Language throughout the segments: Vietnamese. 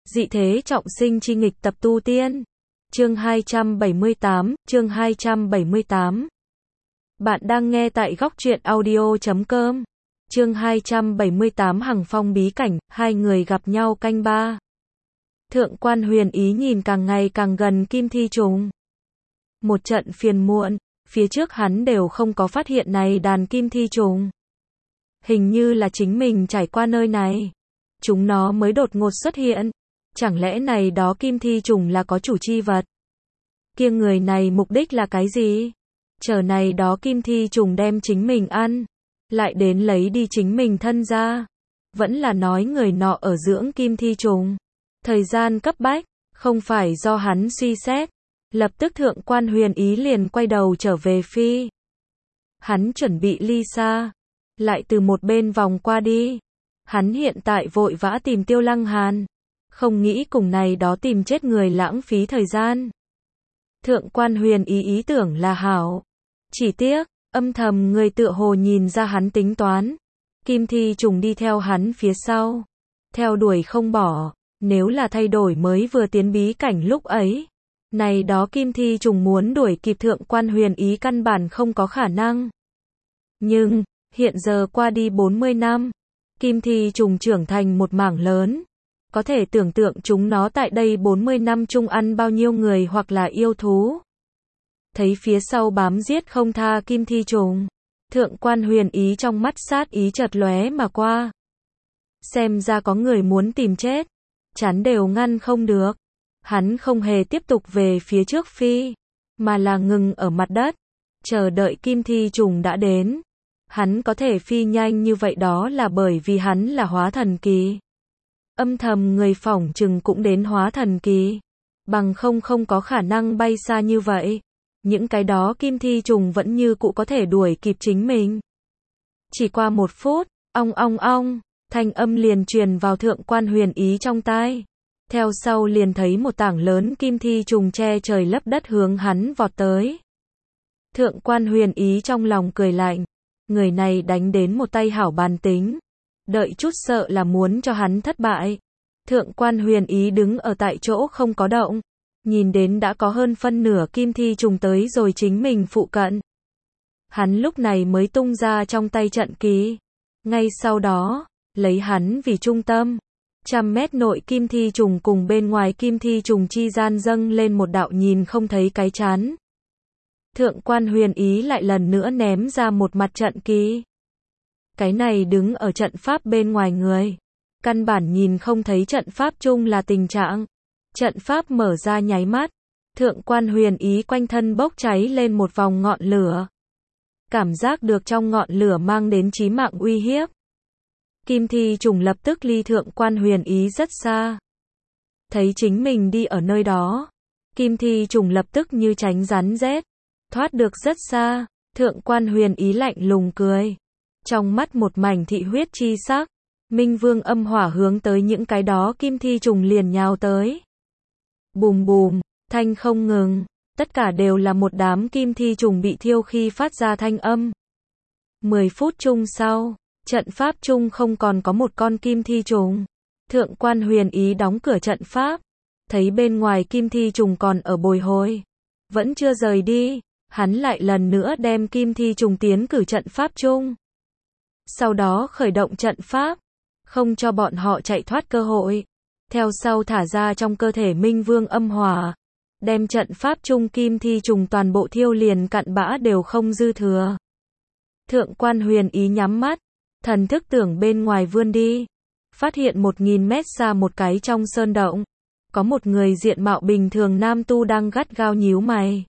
Dị thế trọng sinh chi nghịch tập tu tiên. Chương 278. Bạn đang nghe tại góc truyện audio.com. Chương 278 Hằng Phong bí cảnh, hai người gặp nhau canh ba. Thượng quan Huyền Ý nhìn càng ngày càng gần Kim Thi Trùng. Một trận phiền muộn, phía trước hắn đều không có phát hiện này đàn Kim Thi Trùng. Hình như là chính mình trải qua nơi này, chúng nó mới đột ngột xuất hiện. Chẳng lẽ này đó Kim Thi Trùng là có chủ chi vật? Kia người này mục đích là cái gì? Chờ này đó Kim Thi Trùng đem chính mình ăn, lại đến lấy đi chính mình thân ra. Vẫn là nói người nọ ở dưỡng Kim Thi Trùng. Thời gian cấp bách, không phải do hắn suy xét. Lập tức Thượng quan Huyền Ý liền quay đầu trở về phi. Hắn chuẩn bị ly xa, lại từ một bên vòng qua đi. Hắn hiện tại vội vã tìm Tiêu Lăng Hàn, không nghĩ cùng này đó tìm chết người lãng phí thời gian. Thượng quan Huyền Ý ý tưởng là hảo, chỉ tiếc, âm thầm người tựa hồ nhìn ra hắn tính toán. Kim Thi Trùng đi theo hắn phía sau, theo đuổi không bỏ. Nếu là thay đổi mới vừa tiến bí cảnh lúc ấy, này đó Kim Thi Trùng muốn đuổi kịp Thượng quan Huyền Ý căn bản không có khả năng. Nhưng, hiện giờ qua đi 40 năm, Kim Thi Trùng trưởng thành một mảng lớn. Có thể tưởng tượng chúng nó tại đây 40 năm chung ăn bao nhiêu người hoặc là yêu thú. Thấy phía sau bám giết không tha Kim Thi Trùng, Thượng quan Huyền Ý trong mắt sát ý chợt lóe mà qua. Xem ra có người muốn tìm chết, chắn đều ngăn không được. Hắn không hề tiếp tục về phía trước phi, mà là ngừng ở mặt đất, chờ đợi Kim Thi Trùng đã đến. Hắn có thể phi nhanh như vậy đó là bởi vì hắn là hóa thần kỳ. Âm thầm người phỏng chừng cũng đến hóa thần kỳ, bằng không có khả năng bay xa như vậy. Những cái đó Kim Thi Trùng vẫn như cũ có thể đuổi kịp chính mình. Chỉ qua 1 phút, ong ong ong, thanh âm liền truyền vào Thượng quan Huyền Ý trong tai. Theo sau liền thấy một tảng lớn Kim Thi Trùng che trời lấp đất hướng hắn vọt tới. Thượng quan Huyền Ý trong lòng cười lạnh, người này đánh đến một tay hảo bàn tính, đợi chút sợ là muốn cho hắn thất bại. Thượng quan Huyền Ý đứng ở tại chỗ không có động, nhìn đến đã có hơn phân nửa Kim Thi Trùng tới rồi chính mình phụ cận. Hắn lúc này mới tung ra trong tay trận kỳ. Ngay sau đó, lấy hắn vì trung tâm, 100 mét nội Kim Thi Trùng cùng bên ngoài Kim Thi Trùng chi gian dâng lên một đạo nhìn không thấy cái chán. Thượng quan Huyền Ý lại lần nữa ném ra một mặt trận kỳ. Cái này đứng ở trận pháp bên ngoài người, căn bản nhìn không thấy trận pháp chung là tình trạng. Trận pháp mở ra nháy mắt, Thượng quan Huyền Ý quanh thân bốc cháy lên một vòng ngọn lửa. Cảm giác được trong ngọn lửa mang đến chí mạng uy hiếp. Kim Thi Trùng lập tức ly Thượng quan Huyền Ý rất xa. Thấy chính mình đi ở nơi đó, Kim Thi Trùng lập tức như tránh rắn rết, thoát được rất xa. Thượng quan Huyền Ý lạnh lùng cười, trong mắt một mảnh thị huyết chi sắc. Minh Vương âm hỏa hướng tới những cái đó Kim Thi Trùng liền nhào tới. Bùm bùm, thanh không ngừng, tất cả đều là một đám Kim Thi Trùng bị thiêu khi phát ra thanh âm. 10 phút chung sau, trận pháp chung không còn có một con Kim Thi Trùng. Thượng quan Huyền Ý đóng cửa trận pháp, thấy bên ngoài Kim Thi Trùng còn ở bồi hồi, vẫn chưa rời đi. Hắn lại lần nữa đem Kim Thi Trùng tiến cử trận pháp chung. Sau đó khởi động trận pháp, không cho bọn họ chạy thoát cơ hội. Theo sau thả ra trong cơ thể Minh Vương âm hỏa, đem trận pháp chung Kim Thi Trùng toàn bộ thiêu liền cặn bã đều không dư thừa. Thượng quan Huyền Ý nhắm mắt, thần thức tưởng bên ngoài vươn đi, phát hiện 1000 mét xa một cái trong sơn động, có một người diện mạo bình thường nam tu đang gắt gao nhíu mày.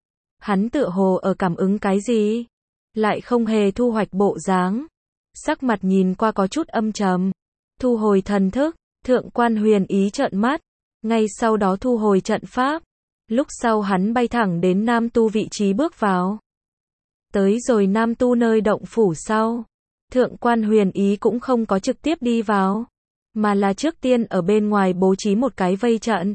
Hắn tựa hồ ở cảm ứng cái gì, lại không hề thu hoạch bộ dáng, sắc mặt nhìn qua có chút âm trầm. Thu hồi thần thức, Thượng quan Huyền Ý trợn mắt, ngay sau đó thu hồi trận pháp. Lúc sau hắn bay thẳng đến nam tu vị trí bước vào. Tới rồi nam tu nơi động phủ sau, Thượng quan Huyền Ý cũng không có trực tiếp đi vào, mà là trước tiên ở bên ngoài bố trí một cái vây trận,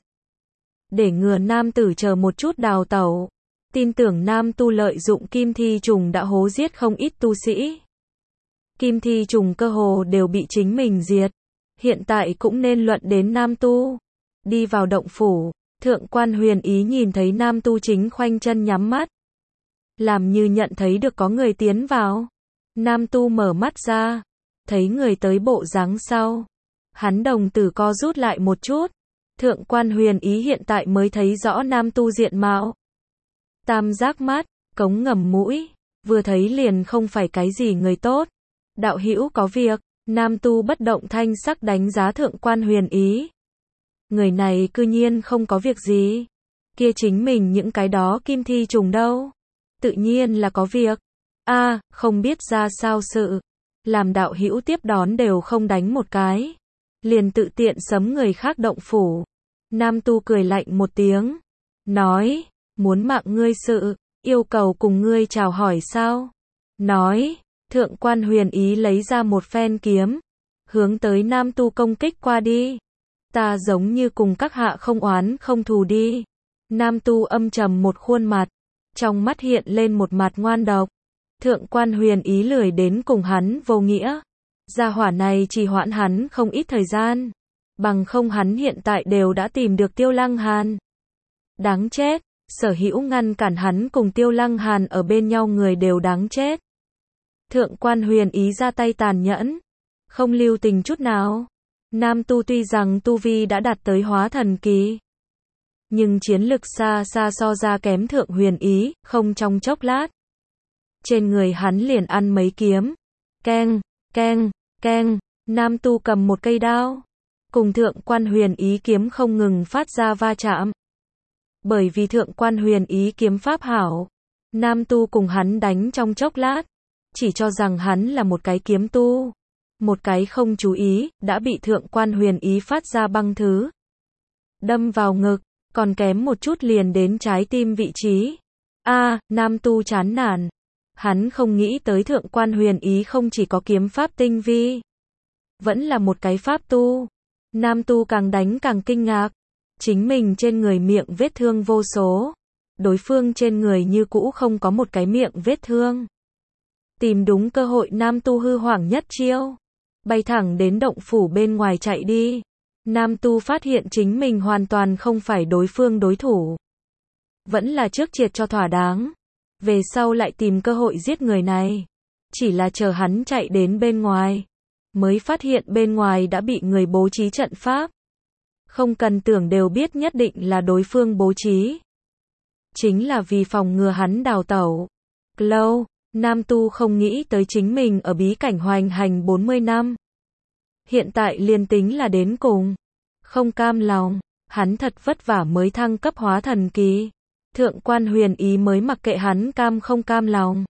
để ngừa nam tử chờ một chút đào tẩu. Tin tưởng nam tu lợi dụng Kim Thi Trùng đã hố giết không ít tu sĩ. Kim Thi Trùng cơ hồ đều bị chính mình diệt, hiện tại cũng nên luận đến nam tu. Đi vào động phủ, Thượng quan Huyền Ý nhìn thấy nam tu chính khoanh chân nhắm mắt. Làm như nhận thấy được có người tiến vào. Nam tu mở mắt ra, thấy người tới bộ dáng sau. Hắn đồng tử co rút lại một chút. Thượng quan Huyền Ý hiện tại mới thấy rõ nam tu diện mạo. Tam giác mắt, cống ngầm mũi, vừa thấy liền không phải cái gì người tốt. Đạo hữu có việc, nam tu bất động thanh sắc đánh giá Thượng quan Huyền Ý. Người này cư nhiên không có việc gì. Kia chính mình những cái đó kim thi trùng đâu. Tự nhiên là có việc. Không biết ra sao sự. Làm đạo hữu tiếp đón đều không đánh một cái. Liền tự tiện sấm người khác động phủ. Nam tu cười lạnh một tiếng. Nói, muốn mạng ngươi sự, yêu cầu cùng ngươi chào hỏi sao? Nói, Thượng quan Huyền Ý lấy ra một phen kiếm. Hướng tới nam tu công kích qua đi. Ta giống như cùng các hạ không oán không thù đi. Nam tu âm trầm một khuôn mặt. Trong mắt hiện lên một mặt ngoan độc. Thượng quan Huyền Ý lười đến cùng hắn vô nghĩa. Gia hỏa này chỉ hoãn hắn không ít thời gian. Bằng không hắn hiện tại đều đã tìm được Tiêu Lăng Hàn. Đáng chết, sở hữu ngăn cản hắn cùng Tiêu Lăng Hàn ở bên nhau người đều đáng chết. Thượng quan Huyền Ý ra tay tàn nhẫn. Không lưu tình chút nào. Nam tu tuy rằng tu vi đã đạt tới hóa thần kỳ. Nhưng chiến lực xa xa so ra kém Thượng Huyền Ý, không trong chốc lát. Trên người hắn liền ăn mấy kiếm. Keng, keng, keng, nam tu cầm một cây đao. Cùng Thượng quan Huyền Ý kiếm không ngừng phát ra va chạm. Bởi vì Thượng quan Huyền Ý kiếm pháp hảo. Nam tu cùng hắn đánh trong chốc lát. Chỉ cho rằng hắn là một cái kiếm tu. Một cái không chú ý, đã bị Thượng quan Huyền Ý phát ra băng thứ. Đâm vào ngực, còn kém một chút liền đến trái tim vị trí. Nam tu chán nản. Hắn không nghĩ tới Thượng quan Huyền Ý không chỉ có kiếm pháp tinh vi. Vẫn là một cái pháp tu. Nam tu càng đánh càng kinh ngạc. Chính mình trên người miệng vết thương vô số. Đối phương trên người như cũ không có một cái miệng vết thương. Tìm đúng cơ hội nam tu hư hoảng nhất chiêu. Bay thẳng đến động phủ bên ngoài chạy đi. Nam tu phát hiện chính mình hoàn toàn không phải đối phương đối thủ. Vẫn là trước triệt cho thỏa đáng. Về sau lại tìm cơ hội giết người này. Chỉ là chờ hắn chạy đến bên ngoài. Mới phát hiện bên ngoài đã bị người bố trí trận pháp. Không cần tưởng đều biết nhất định là đối phương bố trí. Chính là vì phòng ngừa hắn đào tẩu. Lâu, nam tu không nghĩ tới chính mình ở bí cảnh hoành hành 40 năm. Hiện tại liền tính là đến cùng. Không cam lòng, hắn thật vất vả mới thăng cấp hóa thần kỳ. Thượng quan Huyền Ý mới mặc kệ hắn cam không cam lòng.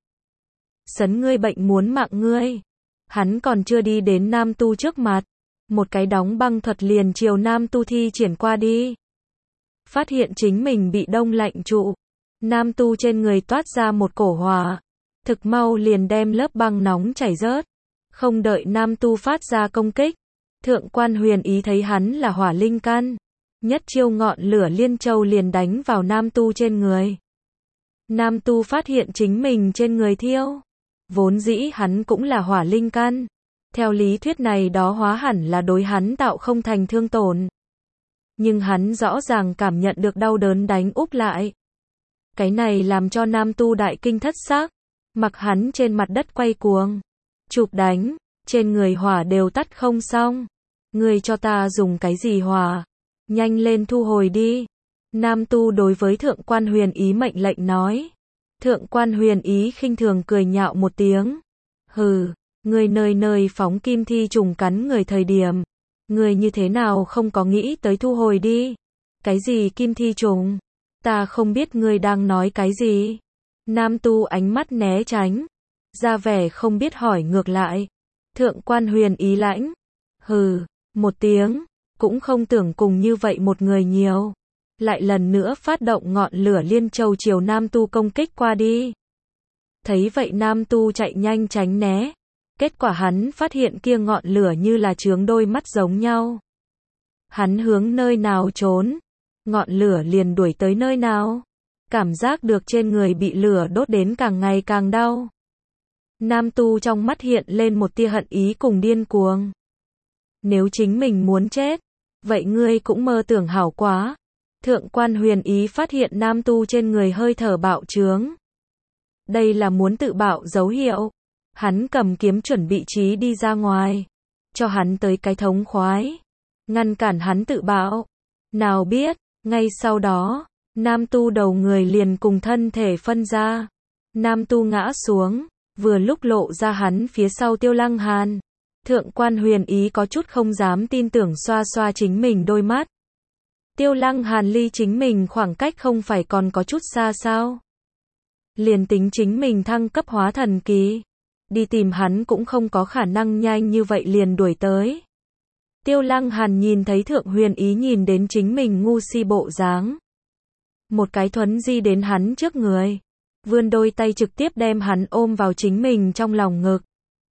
Sấn ngươi bệnh muốn mạng ngươi. Hắn còn chưa đi đến nam tu trước mặt. Một cái đóng băng thuật liền chiều nam tu thi triển qua đi. Phát hiện chính mình bị đông lạnh trụ. Nam tu trên người toát ra một cổ hỏa. Thực mau liền đem lớp băng nóng chảy rớt. Không đợi nam tu phát ra công kích. Thượng quan Huyền Ý thấy hắn là hỏa linh căn. Nhất chiêu ngọn lửa liên châu liền đánh vào nam tu trên người. Nam tu phát hiện chính mình trên người thiêu. Vốn dĩ hắn cũng là hỏa linh căn. Theo lý thuyết này đó hóa hẳn là đối hắn tạo không thành thương tổn. Nhưng hắn rõ ràng cảm nhận được đau đớn đánh úp lại. Cái này làm cho nam tu đại kinh thất xác. Mặc hắn trên mặt đất quay cuồng. Chụp đánh, trên người hỏa đều tắt không xong. Ngươi cho ta dùng cái gì hỏa? Nhanh lên thu hồi đi. Nam tu đối với Thượng quan Huyền Ý mệnh lệnh nói. Thượng quan Huyền Ý khinh thường cười nhạo một tiếng. Hừ, ngươi nơi nơi phóng kim thi trùng cắn người thời điểm. Ngươi như thế nào không có nghĩ tới thu hồi đi? Cái gì kim thi trùng? Ta không biết ngươi đang nói cái gì. Nam tu ánh mắt né tránh. Ra vẻ không biết hỏi ngược lại. Thượng quan Huyền Ý lãnh. Hừ, một tiếng. Cũng không tưởng cùng như vậy một người nhiều. Lại lần nữa phát động ngọn lửa liên châu chiều nam tu công kích qua đi. Thấy vậy nam tu chạy nhanh tránh né. Kết quả hắn phát hiện kia ngọn lửa như là chướng đôi mắt giống nhau. Hắn hướng nơi nào trốn. Ngọn lửa liền đuổi tới nơi nào. Cảm giác được trên người bị lửa đốt đến càng ngày càng đau. Nam tu trong mắt hiện lên một tia hận ý cùng điên cuồng. Nếu chính mình muốn chết, Vậy ngươi cũng mơ tưởng hảo quá. Thượng quan Huyền Ý phát hiện nam tu trên người hơi thở bạo trướng. Đây là muốn tự bạo dấu hiệu. Hắn cầm kiếm chuẩn bị chí đi ra ngoài. Cho hắn tới cái thống khoái. Ngăn cản hắn tự bạo. Nào biết, ngay sau đó, nam tu đầu người liền cùng thân thể phân ra. Nam tu ngã xuống, vừa lúc lộ ra hắn phía sau Tiêu Lăng Hàn. Thượng quan Huyền Ý có chút không dám tin tưởng xoa xoa chính mình đôi mắt. Tiêu Lăng Hàn ly chính mình khoảng cách không phải còn có chút xa sao? Liền tính chính mình thăng cấp hóa thần kỳ, đi tìm hắn cũng không có khả năng nhanh như vậy liền đuổi tới. Tiêu Lăng Hàn nhìn thấy Thượng Huyền Ý nhìn đến chính mình ngu si bộ dáng. Một cái thuấn di đến hắn trước người, vươn đôi tay trực tiếp đem hắn ôm vào chính mình trong lòng ngực.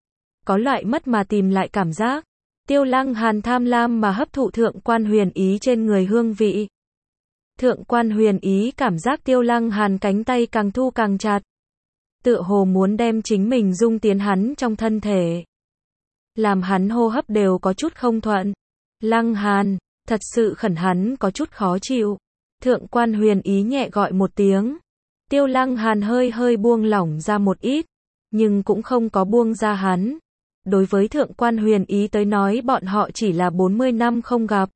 Có loại mất mà tìm lại cảm giác. Tiêu Lăng Hàn tham lam mà hấp thụ Thượng quan Huyền Ý trên người hương vị. Thượng quan Huyền Ý cảm giác Tiêu Lăng Hàn cánh tay càng thu càng chặt. Tựa hồ muốn đem chính mình dung tiến hắn trong thân thể. Làm hắn hô hấp đều có chút không thuận. Lăng Hàn, thật sự khẩn hắn có chút khó chịu. Thượng quan Huyền Ý nhẹ gọi một tiếng. Tiêu Lăng Hàn hơi hơi buông lỏng ra một ít, nhưng cũng không có buông ra hắn. Đối với Thượng quan Huyền Ý tới nói bọn họ chỉ là 40 năm không gặp.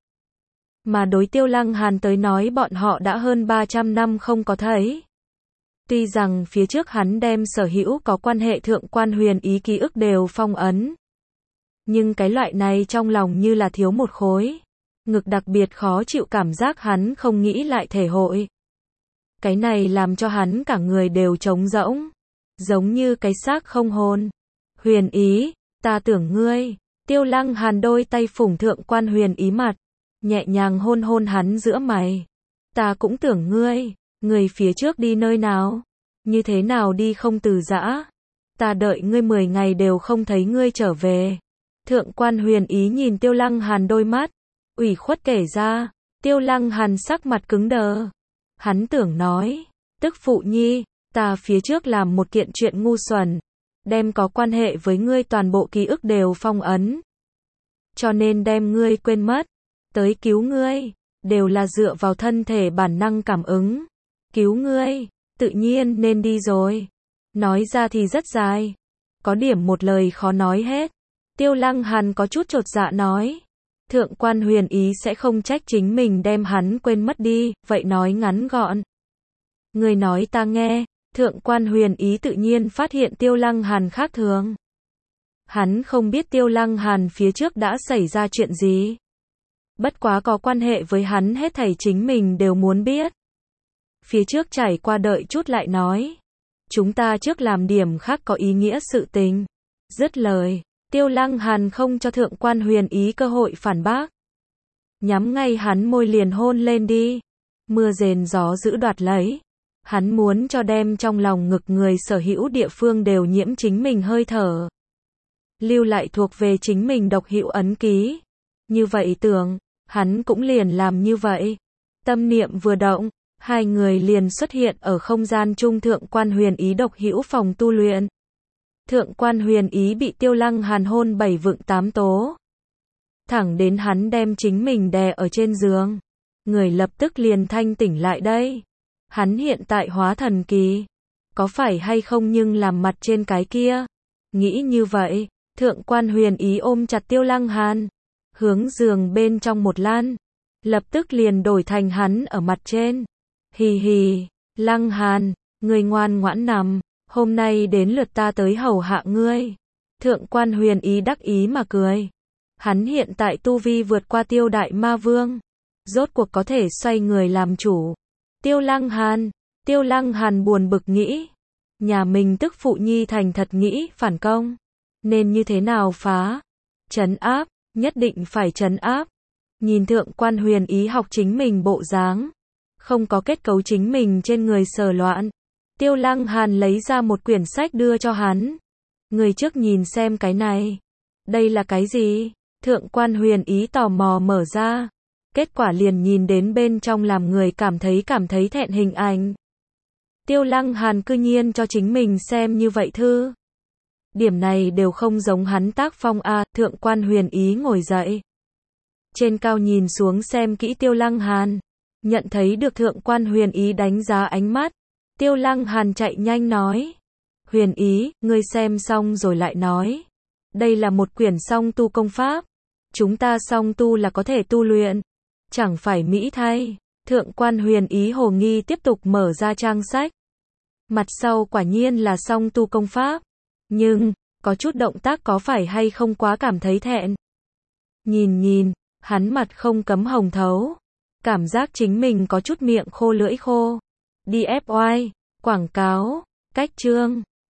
Mà đối Tiêu Lăng Hàn tới nói bọn họ đã hơn 300 năm không có thấy. Tuy rằng phía trước hắn đem sở hữu có quan hệ Thượng quan Huyền Ý ký ức đều phong ấn. Nhưng cái loại này trong lòng như là thiếu một khối. Ngực đặc biệt khó chịu cảm giác hắn không nghĩ lại thể hội. Cái này làm cho hắn cả người đều trống rỗng. Giống như cái xác không hồn. Huyền Ý, ta tưởng ngươi. Tiêu Lăng Hàn đôi tay phủng Thượng quan Huyền Ý mặt. Nhẹ nhàng hôn hôn hắn giữa mày. Ta cũng tưởng ngươi. Người phía trước đi nơi nào? Như thế nào đi không từ giã? Ta đợi ngươi 10 ngày đều không thấy ngươi trở về. Thượng quan Huyền Ý nhìn Tiêu Lăng Hàn đôi mắt. Ủy khuất kể ra. Tiêu Lăng Hàn sắc mặt cứng đờ. Hắn tưởng nói. Tức phụ nhi, ta phía trước làm một kiện chuyện ngu xuẩn. Đem có quan hệ với ngươi toàn bộ ký ức đều phong ấn. Cho nên đem ngươi quên mất. Tới cứu ngươi. Đều là dựa vào thân thể bản năng cảm ứng. Cứu ngươi. Tự nhiên nên đi rồi. Nói ra thì rất dài. Có điểm một lời khó nói hết. Tiêu Lăng Hàn có chút chột dạ nói. Thượng quan Huyền Ý sẽ không trách chính mình đem hắn quên mất đi, vậy nói ngắn gọn. Người nói ta nghe. Thượng quan Huyền Ý tự nhiên phát hiện Tiêu Lăng Hàn khác thường. Hắn không biết Tiêu Lăng Hàn phía trước đã xảy ra chuyện gì. Bất quá có quan hệ với hắn hết thảy chính mình đều muốn biết. Phía trước trải qua đợi chút lại nói. Chúng ta trước làm điểm khác có ý nghĩa sự tình. Dứt lời, Tiêu Lăng Hàn không cho Thượng quan Huyền Ý cơ hội phản bác. Nhắm ngay hắn môi liền hôn lên đi. Mưa rền gió dữ đoạt lấy. Hắn muốn cho đem trong lòng ngực người sở hữu địa phương đều nhiễm chính mình hơi thở. Lưu lại thuộc về chính mình độc hữu ấn ký. Như vậy tưởng, hắn cũng liền làm như vậy. Tâm niệm vừa động, hai người liền xuất hiện ở không gian chung Thượng quan Huyền Ý độc hữu phòng tu luyện. Thượng quan Huyền Ý bị Tiêu Lăng Hàn hôn 7 vựng 8 tố. Thẳng đến hắn đem chính mình đè ở trên giường. Người lập tức liền thanh tỉnh lại đây. Hắn hiện tại hóa thần kỳ. Có phải hay không nhưng làm mặt trên cái kia. Nghĩ như vậy, Thượng quan Huyền Ý ôm chặt Tiêu Lăng Hàn. Hướng giường bên trong một lan. Lập tức liền đổi thành hắn ở mặt trên. Hì hì, Lăng Hàn, người ngoan ngoãn nằm. Hôm nay đến lượt ta tới hầu hạ ngươi. Thượng quan Huyền Ý đắc ý mà cười. Hắn hiện tại tu vi vượt qua Tiêu Đại Ma Vương. Rốt cuộc có thể xoay người làm chủ. Tiêu Lăng Hàn buồn bực nghĩ. Nhà mình tức phụ nhi thành thật nghĩ phản công. Nên như thế nào phá? Trấn áp, nhất định phải trấn áp. Nhìn Thượng quan Huyền Ý học chính mình bộ dáng. Không có kết cấu chính mình trên người sờ loạn. Tiêu Lăng Hàn lấy ra một quyển sách đưa cho hắn. Người trước nhìn xem cái này. Đây là cái gì? Thượng quan Huyền Ý tò mò mở ra. Kết quả liền nhìn đến bên trong làm người cảm thấy thẹn hình ảnh. Tiêu Lăng Hàn cư nhiên cho chính mình xem như vậy thư. Điểm này đều không giống hắn tác phong a. Thượng quan Huyền Ý ngồi dậy. trên cao nhìn xuống xem kỹ Tiêu Lăng Hàn. Nhận thấy được Thượng quan Huyền Ý đánh giá ánh mắt. Tiêu Lăng Hàn chạy nhanh nói. Huyền Ý, ngươi xem xong rồi lại nói. Đây là một quyển song tu công pháp. Chúng ta song tu là có thể tu luyện. Chẳng phải mỹ thay. Thượng quan Huyền Ý hồ nghi tiếp tục mở ra trang sách. Mặt sau quả nhiên là song tu công pháp. Nhưng, có chút động tác có phải hay không quá cảm thấy thẹn. Nhìn, hắn mặt không cấm hồng thấu. Cảm giác chính mình có chút miệng khô lưỡi khô. DFY, quảng cáo, cách chương.